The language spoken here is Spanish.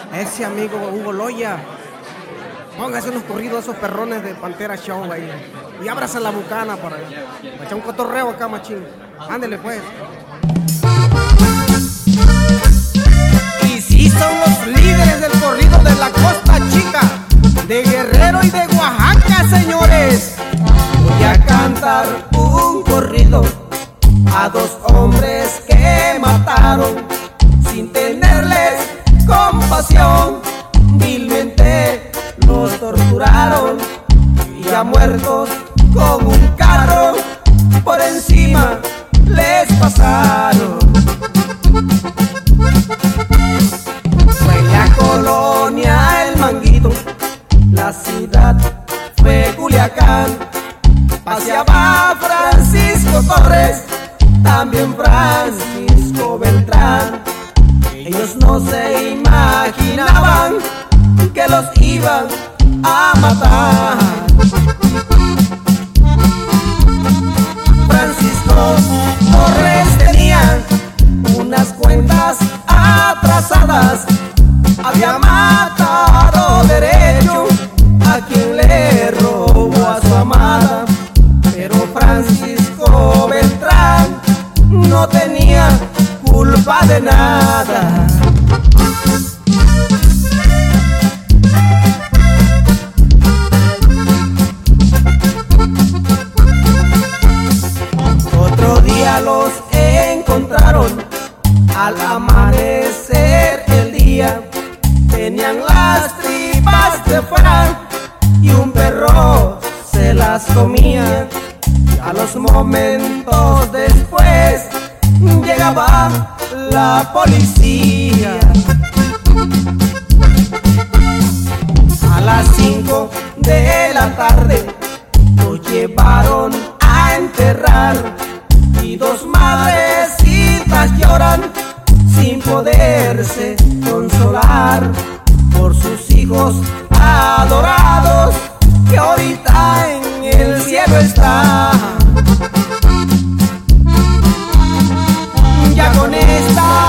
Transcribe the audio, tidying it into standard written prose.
ese amigo Hugo Loya. Póngase unos corridos a esos perrones de Pantera Show ahí. Y ábrase la bucana para echar un cotorreo acá, machín. Ándele pues. Y sí son los líderes del corrido de la Costa Chica, de Guerrero y de Oaxaca, señores. Voy a cantar un corrido a dos hombres que mataron sin tenerles compasión. Vilmente los torturaron y ya muertos con un carro por encima les pasaron. Fue la colonia El Manguito, la ciudad fue Culiacán. Paseaba Francisco Torres, también Francisco Beltrán. Ellos no se imaginaban que los iban a matar. Francisco Torres tenía unas cuentas atrasadas, había matado derecho a quien le robó a su amada. Pero Francisco Beltrán no tenía culpa de nada. Otro día los encontraron al amanecer el día. Tenían las tripas de fuera y un perro se las comía. A los momentos después llegaba la policía. A las 5 de la tarde lo llevaron a enterrar y dos madrecitas lloran sin poderse consolar por sus hijos adorados que ahorita en el cielo están. Ya con esta